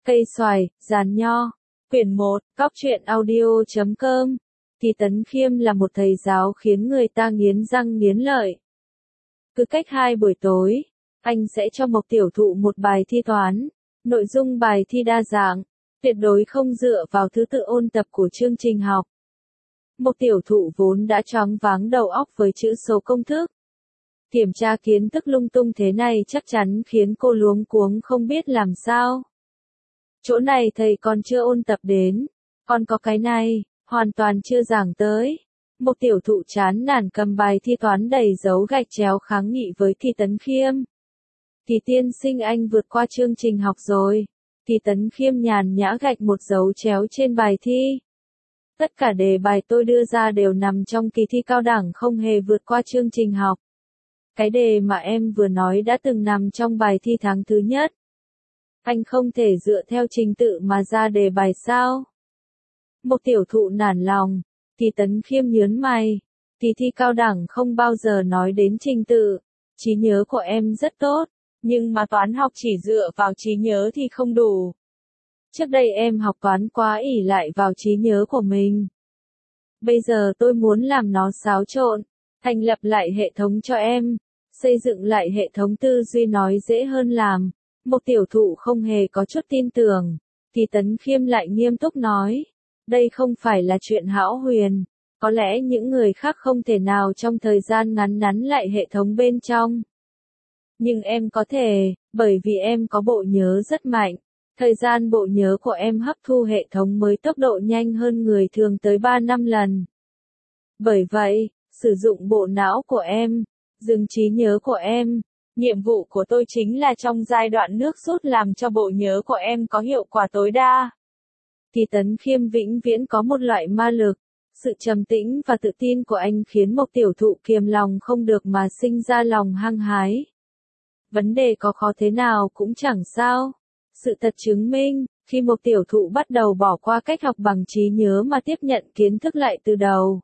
Cây xoài, giàn nho. Quyển 1, Cóc truyện audio.com. Kỳ Tấn Khiêm là một thầy giáo khiến người ta nghiến răng nghiến lợi. Cứ cách 2 buổi tối, anh sẽ cho Mộc Tiểu Thụ một bài thi toán. Nội dung bài thi đa dạng, tuyệt đối không dựa vào thứ tự ôn tập của chương trình học. Mộc Tiểu Thụ vốn đã choáng váng đầu óc với chữ số công thức. Kiểm tra kiến thức lung tung thế này chắc chắn khiến cô luống cuống không biết làm sao. Chỗ này thầy còn chưa ôn tập đến, còn có cái này, hoàn toàn chưa giảng tới. Mộc Tiểu Thụ chán nản cầm bài thi toán đầy dấu gạch chéo kháng nghị với Kỳ Tấn Khiêm. Kỳ tiên sinh, anh vượt qua chương trình học rồi. Kỳ Tấn Khiêm nhàn nhã gạch một dấu chéo trên bài thi. Tất cả đề bài tôi đưa ra đều nằm trong kỳ thi cao đẳng, không hề vượt qua chương trình học. Cái đề mà em vừa nói đã từng nằm trong bài thi tháng thứ nhất. Anh không thể dựa theo trình tự mà ra đề bài sao? Mộc Tiểu Thụ nản lòng. Kỳ Tấn Khiêm nhớn mày. Kỳ thi cao đẳng không bao giờ nói đến trình tự. Trí nhớ của em rất tốt, nhưng mà toán học chỉ dựa vào trí nhớ thì không đủ. Trước đây em học toán quá ỷ lại vào trí nhớ của mình. Bây giờ tôi muốn làm nó xáo trộn, thành lập lại hệ thống cho em, xây dựng lại hệ thống tư duy nói dễ hơn làm. Mộc Tiểu Thụ không hề có chút tin tưởng. Kỳ Tấn Khiêm lại nghiêm túc nói, đây không phải là chuyện hão huyền. Có lẽ những người khác không thể nào trong thời gian ngắn nắn lại hệ thống bên trong. Nhưng em có thể, bởi vì em có bộ nhớ rất mạnh. Thời gian bộ nhớ của em hấp thu hệ thống mới tốc độ nhanh hơn người thường tới 3-5 lần. Bởi vậy, sử dụng bộ não của em, dừng trí nhớ của em. Nhiệm vụ của tôi chính là trong giai đoạn nước rút làm cho bộ nhớ của em có hiệu quả tối đa. Kỳ Tấn Khiêm vĩnh viễn có một loại ma lực. Sự trầm tĩnh và tự tin của anh khiến Mộc Tiểu Thụ kiềm lòng không được mà sinh ra lòng hăng hái. Vấn đề có khó thế nào cũng chẳng sao. Sự thật chứng minh, khi Mộc Tiểu Thụ bắt đầu bỏ qua cách học bằng trí nhớ mà tiếp nhận kiến thức lại từ đầu,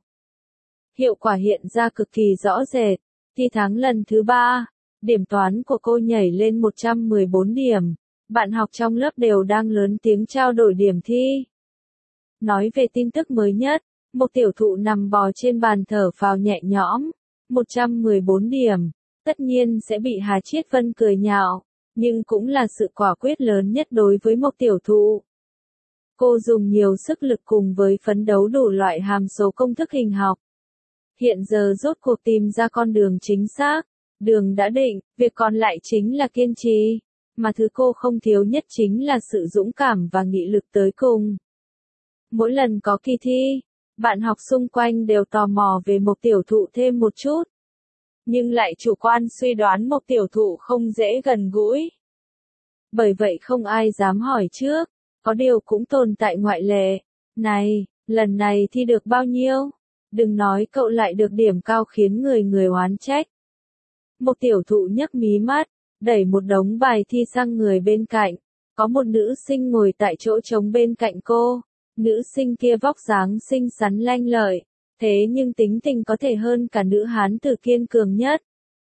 hiệu quả hiện ra cực kỳ rõ rệt. Thi tháng lần thứ 3, điểm toán của cô nhảy lên 114 điểm. Bạn học trong lớp đều đang lớn tiếng trao đổi điểm thi. Nói về tin tức mới nhất, Mộc Tiểu Thụ nằm bò trên bàn thở phào nhẹ nhõm. 114 điểm, tất nhiên sẽ bị Hà Chiết Vân cười nhạo, nhưng cũng là sự quả quyết lớn nhất đối với Mộc Tiểu Thụ. Cô dùng nhiều sức lực cùng với phấn đấu đủ loại hàm số công thức hình học. Hiện giờ rốt cuộc tìm ra con đường chính xác, đường đã định, việc còn lại chính là kiên trì, mà thứ cô không thiếu nhất chính là sự dũng cảm và nghị lực tới cùng. Mỗi lần có kỳ thi, bạn học xung quanh đều tò mò về Mộc Tiểu Thụ thêm một chút, nhưng lại chủ quan suy đoán Mộc Tiểu Thụ không dễ gần gũi. Bởi vậy không ai dám hỏi trước, có điều cũng tồn tại ngoại lệ. Này, lần này thi được bao nhiêu? Đừng nói cậu lại được điểm cao khiến người oán trách. Mộc Tiểu Thụ nhấc mí mắt, đẩy một đống bài thi sang người bên cạnh. Có một nữ sinh ngồi tại chỗ trống bên cạnh cô. Nữ sinh kia vóc dáng xinh xắn lanh lợi, thế nhưng tính tình có thể hơn cả nữ hán tử kiên cường nhất.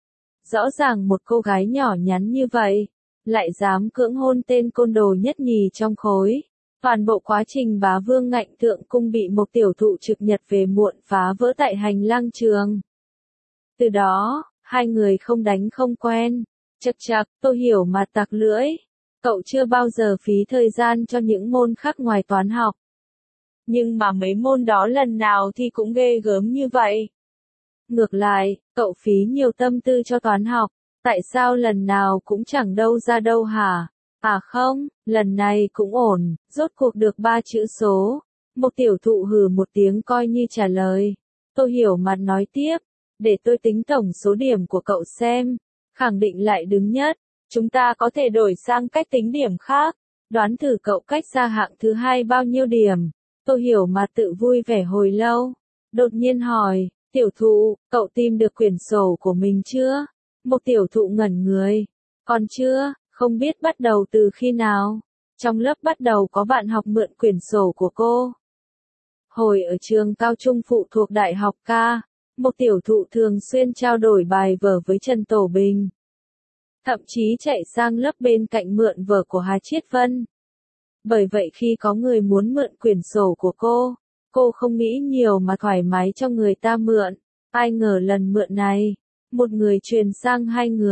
Rõ ràng một cô gái nhỏ nhắn như vậy, lại dám cưỡng hôn tên côn đồ nhất nhì trong khối. Toàn bộ quá trình bá vương ngạnh thượng cung bị Mộc Tiểu Thụ trực nhật về muộn phá vỡ tại hành lang trường. Từ đó, hai người không đánh không quen. Chậc chậc, tôi hiểu mà tặc lưỡi. Cậu chưa bao giờ phí thời gian cho những môn khác ngoài toán học. Nhưng mà mấy môn đó lần nào thì cũng ghê gớm như vậy. Ngược lại, cậu phí nhiều tâm tư cho toán học, tại sao lần nào cũng chẳng đâu ra đâu hả? À không, lần này cũng ổn, rốt cuộc được 3 chữ số. Mộc Tiểu Thụ hừ một tiếng coi như trả lời. Tôi hiểu mặt nói tiếp, để tôi tính tổng số điểm của cậu xem. Khẳng định lại đứng nhất, chúng ta có thể đổi sang cách tính điểm khác. Đoán thử cậu cách xa hạng thứ 2 bao nhiêu điểm. Tôi hiểu mà tự vui vẻ hồi lâu. Đột nhiên hỏi, Tiểu Thụ, cậu tìm được quyển sổ của mình chưa? Mộc Tiểu Thụ ngẩn người. Còn chưa, không biết bắt đầu từ khi nào. Trong lớp bắt đầu có bạn học mượn quyển sổ của cô. Hồi ở trường cao trung phụ thuộc Đại học Ca, Mộc Tiểu Thụ thường xuyên trao đổi bài vở với Trần Tổ Bình. Thậm chí chạy sang lớp bên cạnh mượn vở của Hà Chiết Vân. Bởi vậy khi có người muốn mượn quyển sổ của cô không nghĩ nhiều mà thoải mái cho người ta mượn. Ai ngờ lần mượn này, một người truyền sang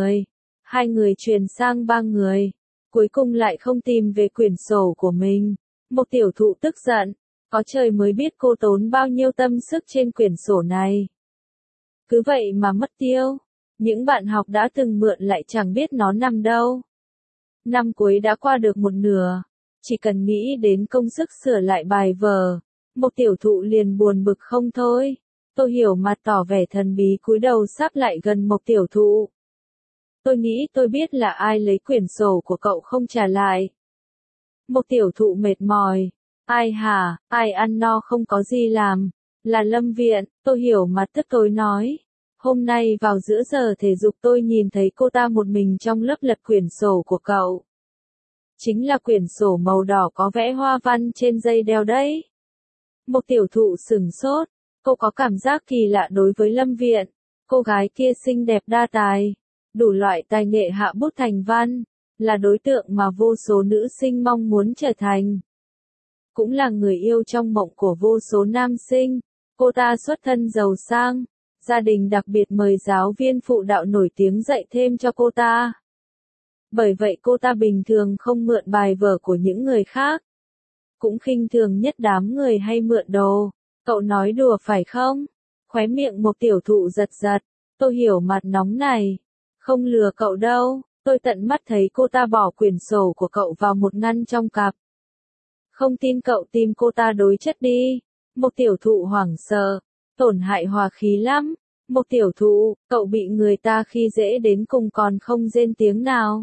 hai người truyền sang ba người, cuối cùng lại không tìm về quyển sổ của mình. Một tiểu thụ tức giận, có trời mới biết cô tốn bao nhiêu tâm sức trên quyển sổ này. Cứ vậy mà mất tiêu, những bạn học đã từng mượn lại chẳng biết nó nằm đâu. Năm cuối đã qua được một nửa, chỉ cần nghĩ đến công sức sửa lại bài vở, một tiểu thụ liền buồn bực không thôi. Tôi hiểu mặt tỏ vẻ thần bí cúi đầu sắp lại gần một tiểu thụ. Tôi nghĩ tôi biết là ai lấy quyển sổ của cậu không trả lại. Một tiểu thụ mệt mỏi. Ai hả, ai ăn no không có gì làm. Là Lâm Viện, tôi hiểu mặt tức tối nói. Hôm nay vào giữa giờ thể dục tôi nhìn thấy cô ta một mình trong lớp lật quyển sổ của cậu. Chính là quyển sổ màu đỏ có vẽ hoa văn trên dây đeo đấy. Một tiểu thụ sửng sốt. Cô có cảm giác kỳ lạ đối với Lâm Viện. Cô gái kia xinh đẹp đa tài, đủ loại tài nghệ hạ bút thành văn, là đối tượng mà vô số nữ sinh mong muốn trở thành. Cũng là người yêu trong mộng của vô số nam sinh. Cô ta xuất thân giàu sang, gia đình đặc biệt mời giáo viên phụ đạo nổi tiếng dạy thêm cho cô ta. Bởi vậy cô ta bình thường không mượn bài vở của những người khác. Cũng khinh thường nhất đám người hay mượn đồ. Cậu nói đùa phải không? Khóe miệng một tiểu thụ giật giật. Tôi hiểu mặt nóng này. Không lừa cậu đâu. Tôi tận mắt thấy cô ta bỏ quyển sổ của cậu vào một ngăn trong cặp. Không tin cậu tìm cô ta đối chất đi. Một tiểu thụ hoảng sợ. Tổn hại hòa khí lắm. Một tiểu thụ, cậu bị người ta khi dễ đến cùng còn không rên tiếng nào.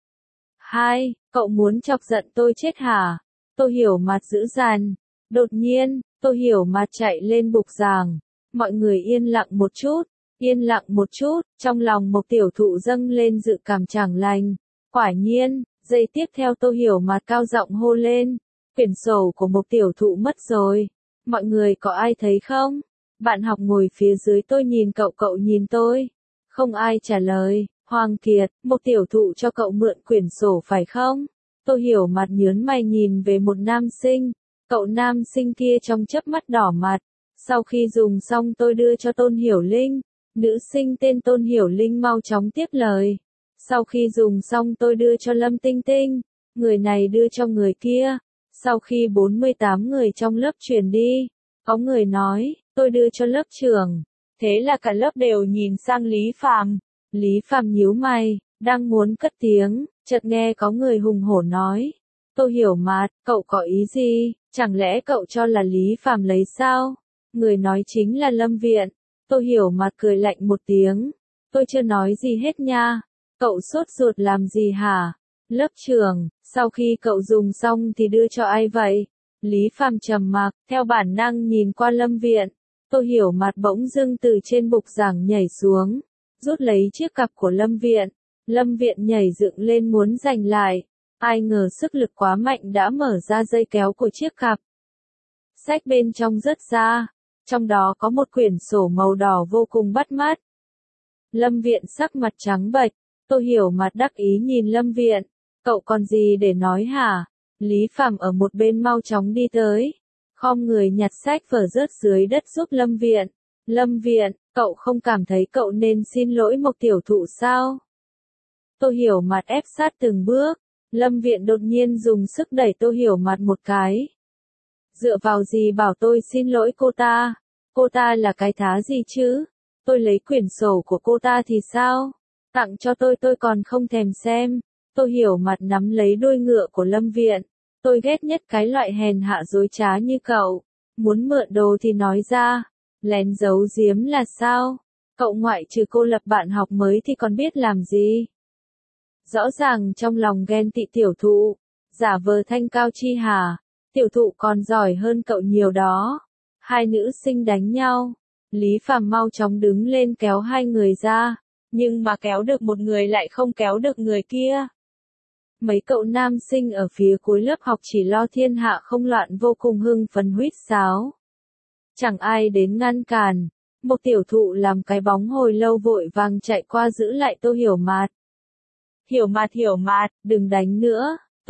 Hai, cậu muốn chọc giận tôi chết hả? Tôi hiểu mặt dữ dằn. Đột nhiên, tôi hiểu mặt chạy lên bục giảng. Mọi người yên lặng một chút, trong lòng một tiểu thụ dâng lên dự cảm chẳng lành. Quả nhiên, giây tiếp theo tôi hiểu mặt cao giọng hô lên. Quyển sổ của một tiểu thụ mất rồi. Mọi người có ai thấy không? Bạn học ngồi phía dưới tôi nhìn cậu, cậu nhìn tôi. Không ai trả lời. Hoàng Kiệt, một tiểu thụ cho cậu mượn quyển sổ phải không? Tôi hiểu mặt nhớn mày nhìn về một nam sinh. Cậu nam sinh kia trong chớp mắt đỏ mặt. Sau khi dùng xong tôi đưa cho Tôn Hiểu Linh. Nữ sinh tên Tôn Hiểu Linh mau chóng tiếp lời. Sau khi dùng xong tôi đưa cho Lâm Tinh Tinh. Người này đưa cho người kia. Sau khi 48 người trong lớp truyền đi, có người nói, tôi đưa cho lớp trưởng. Thế là cả lớp đều nhìn sang Lý Phàm. Lý Phàm nhíu mày, đang muốn cất tiếng, chợt nghe có người hùng hổ nói. Tôi hiểu mặt, cậu có ý gì, chẳng lẽ cậu cho là Lý Phàm lấy sao? Người nói chính là Lâm Viện. Tôi hiểu mặt cười lạnh một tiếng. Tôi chưa nói gì hết nha. Cậu sốt ruột làm gì hả? Lớp trưởng, sau khi cậu dùng xong thì đưa cho ai vậy? Lý Phàm trầm mặc, theo bản năng nhìn qua Lâm Viện. Tôi hiểu mặt bỗng dưng từ trên bục giảng nhảy xuống, rút lấy chiếc cặp của Lâm Viện. Lâm Viện nhảy dựng lên muốn giành lại. Ai ngờ sức lực quá mạnh đã mở ra dây kéo của chiếc cặp. Sách bên trong rớt ra. Trong đó có một quyển sổ màu đỏ vô cùng bắt mắt. Lâm Viện sắc mặt trắng bệch. Tôi hiểu mặt đắc ý nhìn Lâm Viện. Cậu còn gì để nói hả? Lý Phàm ở một bên mau chóng đi tới. Khom người nhặt sách vở rớt dưới đất giúp Lâm Viện. Lâm Viện, cậu không cảm thấy cậu nên xin lỗi một tiểu thụ sao? Tôi hiểu mặt ép sát từng bước. Lâm Viện đột nhiên dùng sức đẩy tôi hiểu mặt một cái. Dựa vào gì bảo tôi xin lỗi cô ta? Cô ta là cái thá gì chứ? Tôi lấy quyển sổ của cô ta thì sao? Tặng cho tôi còn không thèm xem. Tôi hiểu mặt nắm lấy đuôi ngựa của Lâm Viện. Tôi ghét nhất cái loại hèn hạ dối trá như cậu. Muốn mượn đồ thì nói ra. Lén giấu giếm là sao? Cậu ngoại trừ cô lập bạn học mới thì còn biết làm gì? Rõ ràng trong lòng ghen tị tiểu thụ. Giả vờ thanh cao chi hả? Tiểu thụ còn giỏi hơn cậu nhiều đó. Hai nữ sinh đánh nhau. Lý Phàm mau chóng đứng lên kéo hai người ra. Nhưng mà kéo được một người lại không kéo được người kia. Mấy cậu nam sinh ở phía cuối lớp học chỉ lo thiên hạ không loạn vô cùng hưng phấn huýt sáo. Chẳng ai đến ngăn cản. Một tiểu thụ làm cái bóng hồi lâu vội vàng chạy qua giữ lại tôi hiểu mặt. Hiểu mặt, đừng đánh nữa.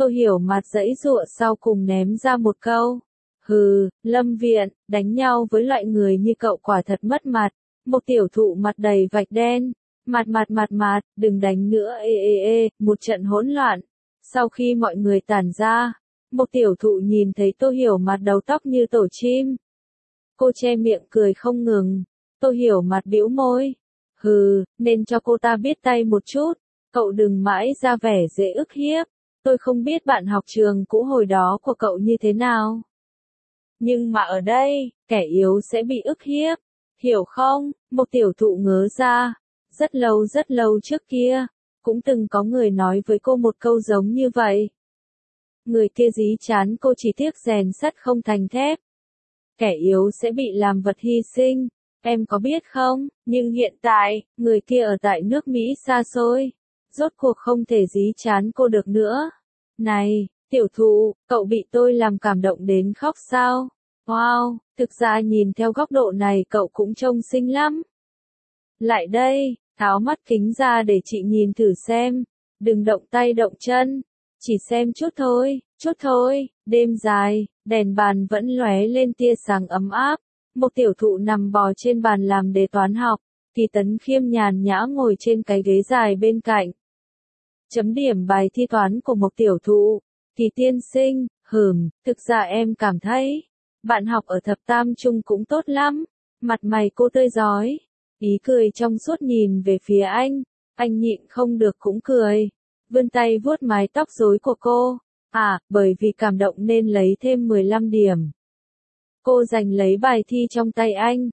Tô Hiểu Mạt giãy giụa sau cùng ném ra một câu. Hừ, Lâm Viện, đánh nhau với loại người như cậu quả thật mất mặt. Một tiểu thụ mặt đầy vạch đen. Mặt, đừng đánh nữa một trận hỗn loạn. Sau khi mọi người tản ra, một tiểu thụ nhìn thấy Tô Hiểu Mạt đầu tóc như tổ chim. Cô che miệng cười không ngừng. Tô Hiểu Mạt bĩu môi. Hừ, nên cho cô ta biết tay một chút. Cậu đừng mãi ra vẻ dễ ức hiếp. Tôi không biết bạn học trường cũ hồi đó của cậu như thế nào. Nhưng mà ở đây, kẻ yếu sẽ bị ức hiếp. Hiểu không? Một tiểu thụ ngớ ra. Rất lâu trước kia, cũng từng có người nói với cô một câu giống như vậy. Người kia dí chán cô chỉ tiếc rèn sắt không thành thép. Kẻ yếu sẽ bị làm vật hy sinh, em có biết không? Nhưng hiện tại, người kia ở tại nước Mỹ xa xôi. Rốt cuộc không thể dí chán cô được nữa. Này, tiểu thụ, cậu bị tôi làm cảm động đến khóc sao? Wow, thực ra nhìn theo góc độ này cậu cũng trông xinh lắm. Lại đây, tháo mắt kính ra để chị nhìn thử xem. Đừng động tay động chân. Chỉ xem chút thôi. Đêm dài, đèn bàn vẫn lóe lên tia sáng ấm áp. Một tiểu thụ nằm bò trên bàn làm đề toán học. Kỳ Tấn Khiêm nhàn nhã ngồi trên cái ghế dài bên cạnh. Chấm điểm bài thi toán của một tiểu thụ. Kỳ tiên sinh, thực ra em cảm thấy, bạn học ở thập tam trung cũng tốt lắm. Mặt mày cô tươi rói. Ý cười trong suốt nhìn về phía anh nhịn không được cũng cười. Vươn tay vuốt mái tóc rối của cô. Bởi vì cảm động nên lấy thêm 15 điểm. Cô giành lấy bài thi trong tay anh.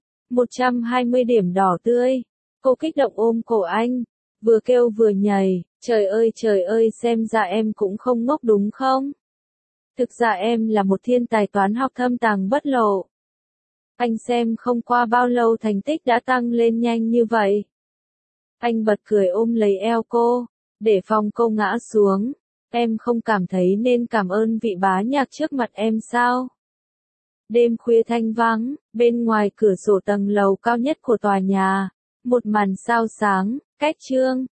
120 điểm đỏ tươi. Cô kích động ôm cổ anh. Vừa kêu vừa nhảy. Trời ơi xem ra em cũng không ngốc đúng không? Thực ra em là một thiên tài toán học thâm tàng bất lộ. Anh xem không qua bao lâu thành tích đã tăng lên nhanh như vậy. Anh bật cười ôm lấy eo cô, để phòng cô ngã xuống. Em không cảm thấy nên cảm ơn vị bá nhạc trước mặt em sao? Đêm khuya thanh vắng, bên ngoài cửa sổ tầng lầu cao nhất của tòa nhà, một màn sao sáng, cách trương.